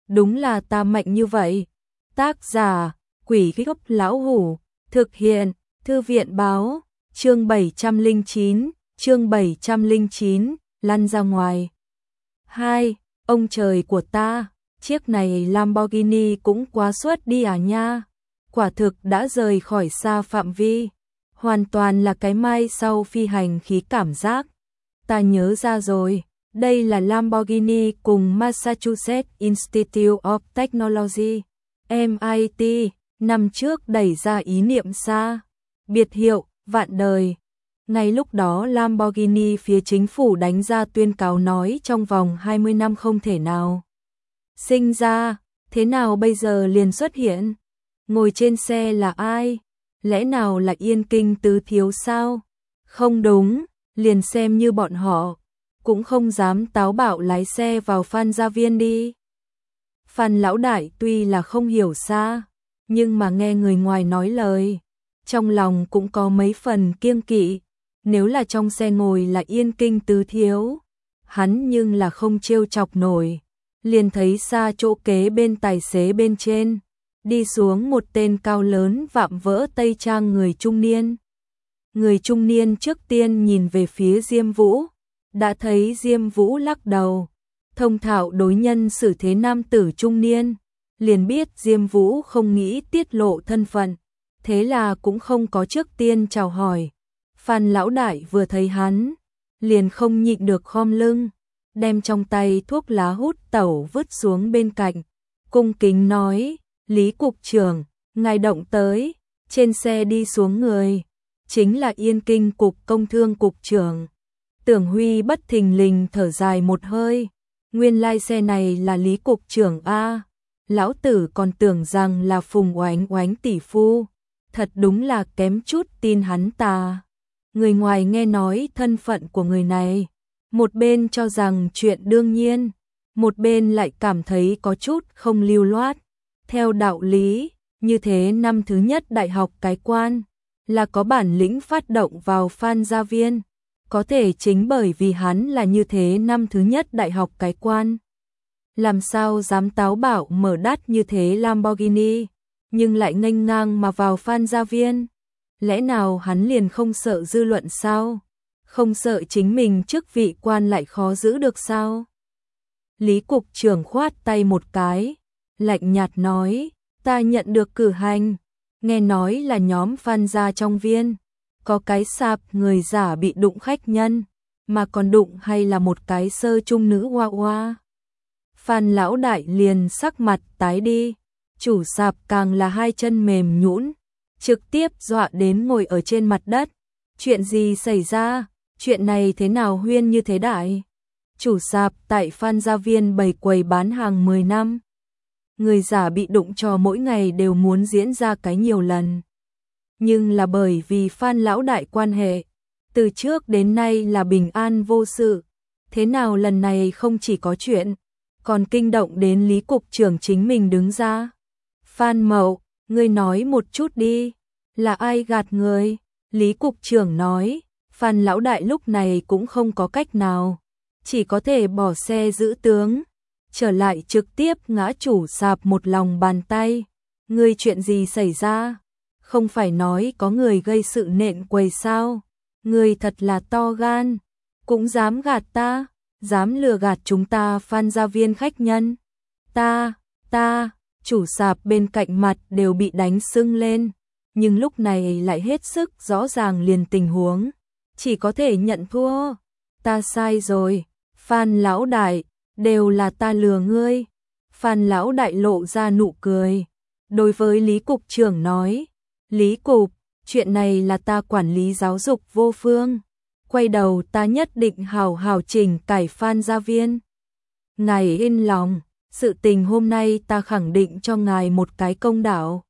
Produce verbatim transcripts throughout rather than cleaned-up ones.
đúng là ta mạnh như vậy. Tác giả, Quỷ Gốc Lão Hủ, thực hiện, Thư viện báo, chương bảy trăm lẻ chín, chương bảy trăm lẻ chín, lăn ra ngoài. Hai, ông trời của ta, chiếc này Lamborghini cũng quá suất đi à nha. Quả thực đã rời khỏi xa phạm vi, hoàn toàn là cái mai sau phi hành khí cảm giác. Ta nhớ ra rồi, đây là Lamborghini cùng Massachusetts Institute of Technology, em i tê, năm trước đẩy ra ý niệm xa, biệt hiệu, vạn đời. Ngay lúc đó Lamborghini phía chính phủ đánh ra tuyên cáo nói trong vòng hai mươi năm không thể nào sinh ra, thế nào bây giờ liền xuất hiện? Ngồi trên xe là ai? Lẽ nào là Yên Kinh tứ thiếu sao? Không đúng, liền xem như bọn họ cũng không dám táo bạo lái xe vào Phan Gia Viên đi. Phan lão đại tuy là không hiểu xa, nhưng mà nghe người ngoài nói lời, trong lòng cũng có mấy phần kiêng kỵ. Nếu là trong xe ngồi là Yên Kinh tứ thiếu, hắn nhưng là không trêu chọc nổi. Liền thấy xa chỗ kế bên tài xế bên trên, đi xuống một tên cao lớn vạm vỡ tây trang người trung niên. Người trung niên trước tiên nhìn về phía Diêm Vũ, đã thấy Diêm Vũ lắc đầu, thông thạo đối nhân xử thế nam tử trung niên, liền biết Diêm Vũ không nghĩ tiết lộ thân phận, thế là cũng không có trước tiên chào hỏi. Phan lão đại vừa thấy hắn, liền không nhịn được khom lưng, đem trong tay thuốc lá hút tẩu vứt xuống bên cạnh, cung kính nói, Lý cục trưởng, ngài động tới. Trên xe đi xuống người, chính là Yên Kinh cục công thương cục trưởng. Tưởng Huy bất thình lình thở dài một hơi, nguyên lai xe này là Lý cục trưởng a, lão tử còn tưởng rằng là Phùng Oánh Oánh tỷ phu, thật đúng là kém chút tin hắn ta. Người ngoài nghe nói thân phận của người này, một bên cho rằng chuyện đương nhiên, một bên lại cảm thấy có chút không lưu loát. Theo đạo lý, như thế năm thứ nhất đại học cái quan, là có bản lĩnh phát động vào Phan Gia Viên, có thể chính bởi vì hắn là như thế năm thứ nhất đại học cái quan. Làm sao dám táo bạo mở đắt như thế Lamborghini, nhưng lại nghênh ngang mà vào Phan Gia Viên. Lẽ nào hắn liền không sợ dư luận sao? Không sợ chính mình chức vị quan lại khó giữ được sao? Lý cục trưởng khoát tay một cái, lạnh nhạt nói, ta nhận được cử hành, nghe nói là nhóm Phan Gia trong viên, có cái sạp người giả bị đụng khách nhân, mà còn đụng hay là một cái sơ trung nữ hoa hoa. Phan lão đại liền sắc mặt tái đi, chủ sạp càng là hai chân mềm nhũn, trực tiếp dọa đến ngồi ở trên mặt đất. Chuyện gì xảy ra? Chuyện này thế nào huyên như thế đại? Chủ sạp tại Phan Gia Viên bày quầy bán hàng mười năm. Người giả bị đụng cho mỗi ngày đều muốn diễn ra cái nhiều lần. Nhưng là bởi vì Phan lão đại quan hệ, từ trước đến nay là bình an vô sự. Thế nào lần này không chỉ có chuyện, còn kinh động đến Lý cục trưởng chính mình đứng ra. Phan Mậu, ngươi nói một chút đi, là ai gạt người? Lý cục trưởng nói, Phan lão đại lúc này cũng không có cách nào, chỉ có thể bỏ xe giữ tướng, trở lại trực tiếp ngã chủ sạp một lòng bàn tay. Ngươi chuyện gì xảy ra? Không phải nói có người gây sự nện quầy sao? Ngươi thật là to gan, cũng dám gạt ta, dám lừa gạt chúng ta Phan Gia Viên khách nhân. Ta, ta, chủ sạp bên cạnh mặt đều bị đánh sưng lên, nhưng lúc này lại hết sức rõ ràng liền tình huống, chỉ có thể nhận thua. Ta sai rồi, Phan lão đại, đều là ta lừa ngươi. Phan lão đại lộ ra nụ cười, đối với Lý cục trưởng nói, Lý cục, chuyện này là ta quản lý giáo dục vô phương, quay đầu ta nhất định hào hào chỉnh cải Phan Gia Viên. Ngài yên lòng, sự tình hôm nay ta khẳng định cho ngài một cái công đạo.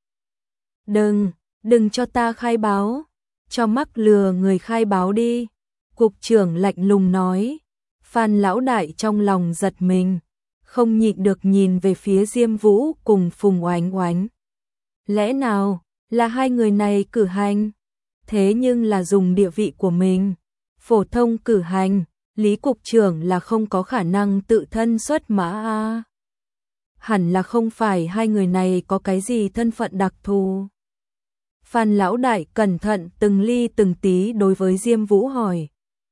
Đừng, đừng cho ta khai báo, cho mắc lừa người khai báo đi. Cục trưởng lạnh lùng nói. Phan lão đại trong lòng giật mình, không nhịn được nhìn về phía Diêm Vũ cùng Phùng Oánh Oánh. Lẽ nào là hai người này cử hành? Thế nhưng là dùng địa vị của mình, phổ thông cử hành, Lý cục trưởng là không có khả năng tự thân xuất mã a. hẳn là không phải hai người này có cái gì thân phận đặc thù. Phan lão đại cẩn thận từng ly từng tí đối với Diêm Vũ hỏi.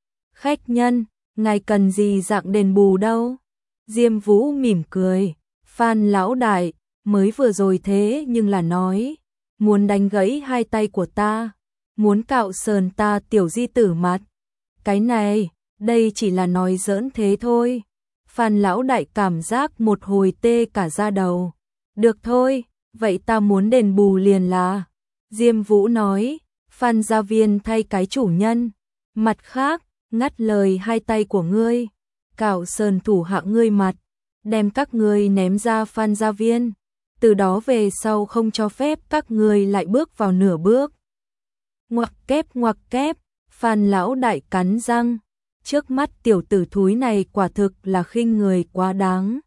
Khách nhân, ngài cần gì dạng đền bù đâu? Diêm Vũ mỉm cười. Phan lão đại, mới vừa rồi thế nhưng là nói, muốn đánh gãy hai tay của ta, muốn cạo sờn ta tiểu di tử mặt. Cái này, đây chỉ là nói giỡn thế thôi. Phan lão đại cảm giác một hồi tê cả da đầu. Được thôi, vậy ta muốn đền bù liền là. Diêm Vũ nói, Phan gia viên thay cái chủ nhân. Mặt khác, ngắt lời hai tay của ngươi, cạo sờn thủ hạ ngươi mặt, đem các ngươi ném ra Phan gia viên. Từ đó về sau không cho phép các ngươi lại bước vào nửa bước. Ngoặc kép ngoặc kép, Phan lão đại cắn răng. Trước mắt tiểu tử thúi này quả thực là khinh người quá đáng.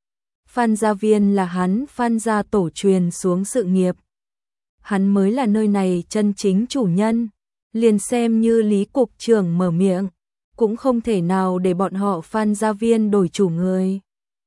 Phan gia viên là hắn Phan gia tổ truyền xuống sự nghiệp. Hắn mới là nơi này chân chính chủ nhân. Liền xem như Lý cục trưởng mở miệng, cũng không thể nào để bọn họ Phan gia viên đổi chủ người.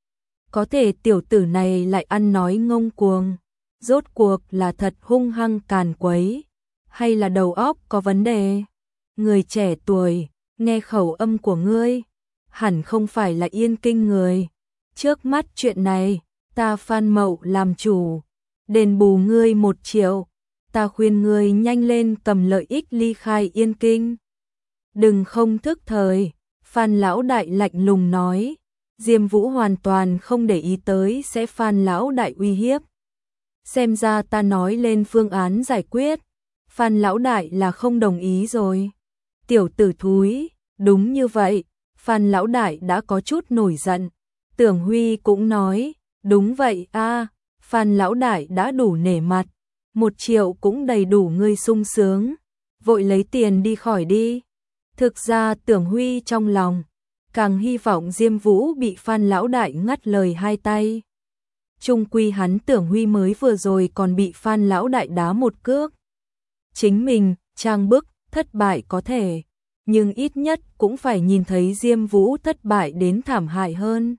Có thể tiểu tử này lại ăn nói ngông cuồng. Rốt cuộc là thật hung hăng càn quấy, hay là đầu óc có vấn đề? Người trẻ tuổi, nghe khẩu âm của ngươi, hẳn không phải là Yên Kinh người. Trước mắt chuyện này, ta Phan Mậu làm chủ, đền bù ngươi một triệu, ta khuyên ngươi nhanh lên cầm lợi ích ly khai Yên Kinh. Đừng không thức thời, Phan lão đại lạnh lùng nói. Diêm Vũ hoàn toàn không để ý tới sẽ Phan lão đại uy hiếp. Xem ra ta nói lên phương án giải quyết, Phan lão đại là không đồng ý rồi. Tiểu tử thúi, đúng như vậy, Phan lão đại đã có chút nổi giận. Tưởng Huy cũng nói, đúng vậy a, Phan lão đại đã đủ nể mặt, một triệu cũng đầy đủ ngươi sung sướng, vội lấy tiền đi khỏi đi. Thực ra Tưởng Huy trong lòng càng hy vọng Diêm Vũ bị Phan lão đại ngắt lời hai tay. Chung quy hắn Tưởng Huy mới vừa rồi còn bị Phan lão đại đá một cước. Chính mình, trang bức, thất bại có thể, nhưng ít nhất cũng phải nhìn thấy Diêm Vũ thất bại đến thảm hại hơn.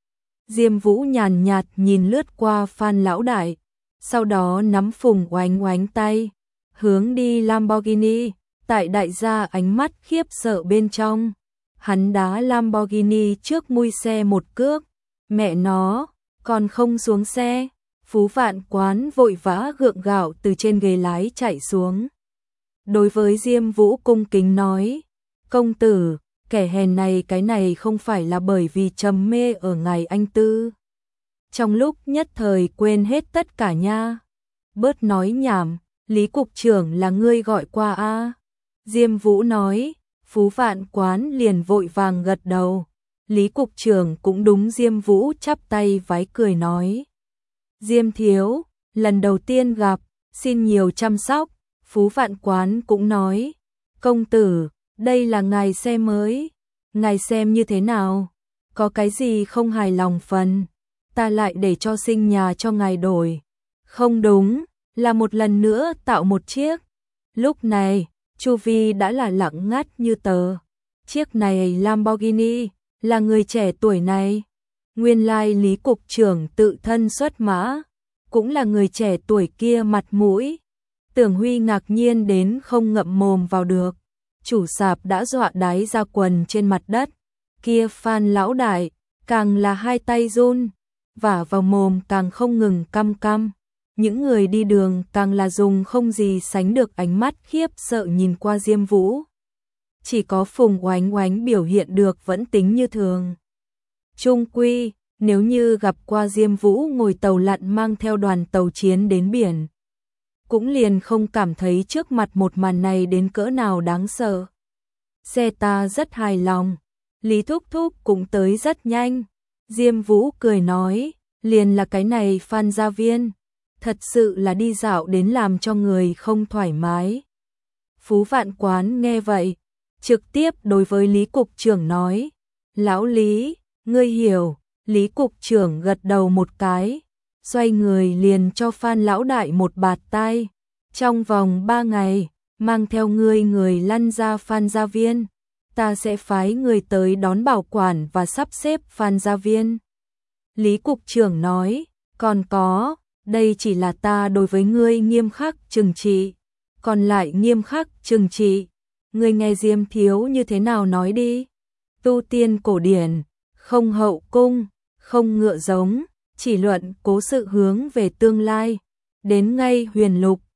Diêm Vũ nhàn nhạt nhìn lướt qua Phan lão đại, sau đó nắm Phùng Oánh Oánh tay, hướng đi Lamborghini, tại đại gia ánh mắt khiếp sợ bên trong. Hắn đá Lamborghini trước mui xe một cước, mẹ nó, còn không xuống xe. Phú Vạn Quán vội vã gượng gạo từ trên ghế lái chạy xuống. Đối với Diêm Vũ cung kính nói, công tử, kẻ hèn này cái này không phải là bởi vì trầm mê ở ngài anh tư. Trong lúc nhất thời quên hết tất cả nha. Bớt nói nhảm, Lý cục trưởng là ngươi gọi qua a. Diêm Vũ nói. Phú Vạn Quán liền vội vàng gật đầu. Lý cục trưởng cũng đúng Diêm Vũ chắp tay vái cười nói. Diêm thiếu, lần đầu tiên gặp, xin nhiều chăm sóc. Phú Vạn Quán cũng nói. Công tử, đây là ngài xe mới. Ngài xem như thế nào? Có cái gì không hài lòng phần? Ta lại để cho sinh nhà cho ngài đổi. Không đúng, là một lần nữa tạo một chiếc. Lúc này chu vi đã là lặng ngắt như tờ. Chiếc này Lamborghini, là người trẻ tuổi này. Nguyên lai Lý cục trưởng tự thân xuất mã, cũng là người trẻ tuổi kia mặt mũi. Tưởng Huy ngạc nhiên đến không ngậm mồm vào được. Chủ sạp đã dọa đáy ra quần trên mặt đất. Kia Phan lão đại, càng là hai tay run, vả vào mồm càng không ngừng căm căm. Những người đi đường càng là dùng không gì sánh được ánh mắt khiếp sợ nhìn qua Diêm Vũ. Chỉ có Phùng Oánh Oánh biểu hiện được vẫn tính như thường. Chung quy, nếu như gặp qua Diêm Vũ ngồi tàu lặn mang theo đoàn tàu chiến đến biển, cũng liền không cảm thấy trước mặt một màn này đến cỡ nào đáng sợ. Xe ta rất hài lòng, Lý Thúc Thúc cũng tới rất nhanh. Diêm Vũ cười nói, liền là cái này Phan gia viên. Thật sự là đi dạo đến làm cho người không thoải mái. Phú Vạn Quán nghe vậy, trực tiếp đối với Lý cục trưởng nói, lão Lý, ngươi hiểu. Lý cục trưởng gật đầu một cái, xoay người liền cho Phan lão đại một bạt tai. Trong vòng ba ngày, mang theo ngươi người lăn ra Phan gia viên, ta sẽ phái người tới đón bảo quản và sắp xếp Phan gia viên. Lý Cục trưởng nói, còn có, đây chỉ là ta đối với ngươi nghiêm khắc trừng trị, còn lại nghiêm khắc trừng trị, ngươi nghe Diêm thiếu như thế nào nói đi. Tu tiên cổ điển, không hậu cung, không ngựa giống, chỉ luận cố sự hướng về tương lai, đến ngay huyền lục,